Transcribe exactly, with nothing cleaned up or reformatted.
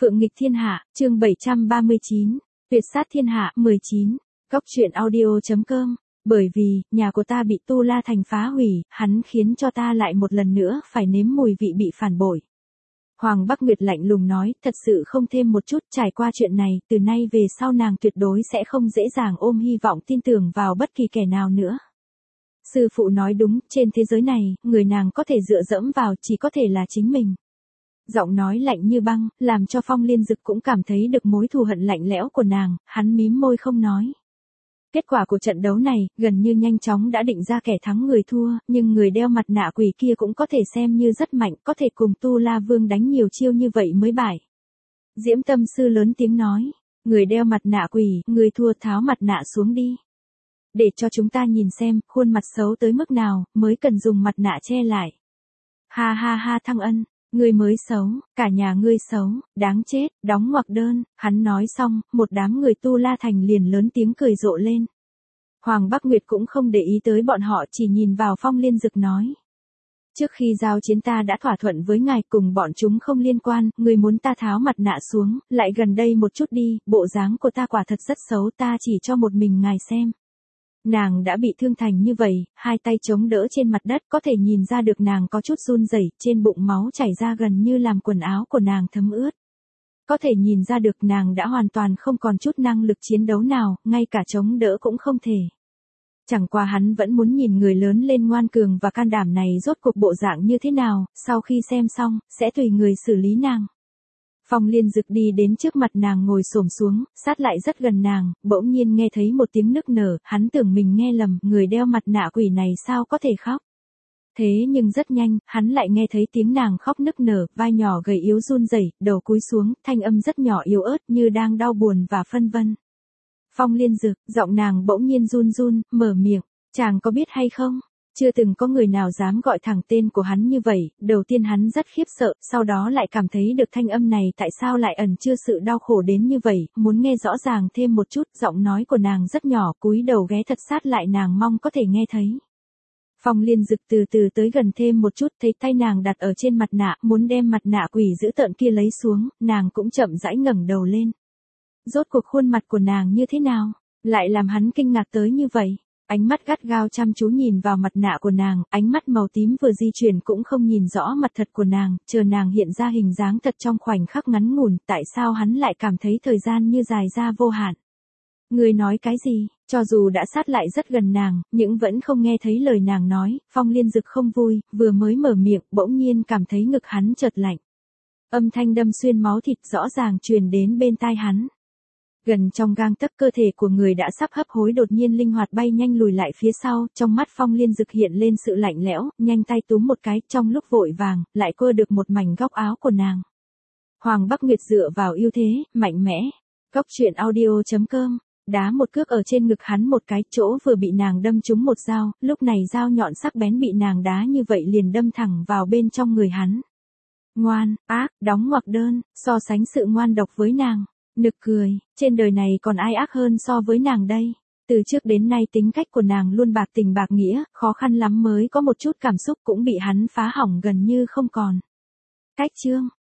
Phượng nghịch thiên hạ, chương bảy trăm ba mươi chín, tuyệt sát thiên hạ, mười chín, Cóc truyện audio chấm com. Bởi vì, nhà của ta bị Tu La Thành phá hủy, hắn khiến cho ta lại một lần nữa phải nếm mùi vị bị phản bội. Hoàng Bắc Nguyệt lạnh lùng nói, thật sự không thêm một chút, trải qua chuyện này, từ nay về sau nàng tuyệt đối sẽ không dễ dàng ôm hy vọng tin tưởng vào bất kỳ kẻ nào nữa. Sư phụ nói đúng, trên thế giới này, người nàng có thể dựa dẫm vào chỉ có thể là chính mình. Giọng nói lạnh như băng, làm cho Phong Liên Dực cũng cảm thấy được mối thù hận lạnh lẽo của nàng, hắn mím môi không nói. Kết quả của trận đấu này, gần như nhanh chóng đã định ra kẻ thắng người thua, nhưng người đeo mặt nạ quỷ kia cũng có thể xem như rất mạnh, có thể cùng Tu La Vương đánh nhiều chiêu như vậy mới bại. Diễm Tâm Sư lớn tiếng nói, người đeo mặt nạ quỷ, người thua tháo mặt nạ xuống đi. Để cho chúng ta nhìn xem, khuôn mặt xấu tới mức nào, mới cần dùng mặt nạ che lại. Ha ha ha Thăng Ân. Ngươi mới xấu, cả nhà ngươi xấu, đáng chết, đóng ngoặc đơn, hắn nói xong, một đám người Tu La Thành liền lớn tiếng cười rộ lên. Hoàng Bắc Nguyệt cũng không để ý tới bọn họ, chỉ nhìn vào Phong Liên Dực nói. Trước khi giao chiến ta đã thỏa thuận với ngài, cùng bọn chúng không liên quan, người muốn ta tháo mặt nạ xuống, lại gần đây một chút đi, bộ dáng của ta quả thật rất xấu, ta chỉ cho một mình ngài xem. Nàng đã bị thương thành như vậy, hai tay chống đỡ trên mặt đất, có thể nhìn ra được nàng có chút run rẩy, trên bụng máu chảy ra gần như làm quần áo của nàng thấm ướt. Có thể nhìn ra được nàng đã hoàn toàn không còn chút năng lực chiến đấu nào, ngay cả chống đỡ cũng không thể. Chẳng qua hắn vẫn muốn nhìn người lớn lên ngoan cường và can đảm này rốt cuộc bộ dạng như thế nào, sau khi xem xong, sẽ tùy người xử lý nàng. Phong Liên Dực đi đến trước mặt nàng ngồi xổm xuống, sát lại rất gần nàng, bỗng nhiên nghe thấy một tiếng nức nở, hắn tưởng mình nghe lầm, người đeo mặt nạ quỷ này sao có thể khóc. Thế nhưng rất nhanh, hắn lại nghe thấy tiếng nàng khóc nức nở, vai nhỏ gầy yếu run rẩy, đầu cúi xuống, thanh âm rất nhỏ yếu ớt như đang đau buồn và phân vân. Phong Liên Dực, giọng nàng bỗng nhiên run run, mở miệng, chàng có biết hay không? Chưa từng có người nào dám gọi thẳng tên của hắn như vậy, đầu tiên hắn rất khiếp sợ, sau đó lại cảm thấy được thanh âm này tại sao lại ẩn chứa sự đau khổ đến như vậy, muốn nghe rõ ràng thêm một chút, giọng nói của nàng rất nhỏ, cúi đầu ghé thật sát lại nàng mong có thể nghe thấy. Phong Liên Dực từ từ tới gần thêm một chút, thấy tay nàng đặt ở trên mặt nạ, muốn đem mặt nạ quỷ dữ tợn kia lấy xuống, nàng cũng chậm rãi ngẩng đầu lên. Rốt cuộc khuôn mặt của nàng như thế nào, lại làm hắn kinh ngạc tới như vậy. Ánh mắt gắt gao chăm chú nhìn vào mặt nạ của nàng, ánh mắt màu tím vừa di chuyển cũng không nhìn rõ mặt thật của nàng, chờ nàng hiện ra hình dáng thật trong khoảnh khắc ngắn ngủn, tại sao hắn lại cảm thấy thời gian như dài ra vô hạn. Người nói cái gì, cho dù đã sát lại rất gần nàng, nhưng vẫn không nghe thấy lời nàng nói, Phong Liên Dực không vui, vừa mới mở miệng, bỗng nhiên cảm thấy ngực hắn chợt lạnh. Âm thanh đâm xuyên máu thịt rõ ràng truyền đến bên tai hắn. Gần trong gang tấc cơ thể của người đã sắp hấp hối đột nhiên linh hoạt bay nhanh lùi lại phía sau, trong mắt Phong Liên Dực hiện lên sự lạnh lẽo, nhanh tay túm một cái, trong lúc vội vàng, lại cưa được một mảnh góc áo của nàng. Hoàng Bắc Nguyệt dựa vào ưu thế, mạnh mẽ. Cóc truyện audio chấm com, đá một cước ở trên ngực hắn một cái, chỗ vừa bị nàng đâm trúng một dao, lúc này dao nhọn sắc bén bị nàng đá như vậy liền đâm thẳng vào bên trong người hắn. Ngoan, ác, đóng ngoặc đơn, so sánh sự ngoan độc với nàng. Nực cười, trên đời này còn ai ác hơn so với nàng đây. Từ trước đến nay tính cách của nàng luôn bạc tình bạc nghĩa, khó khăn lắm mới có một chút cảm xúc cũng bị hắn phá hỏng gần như không còn. Cách chương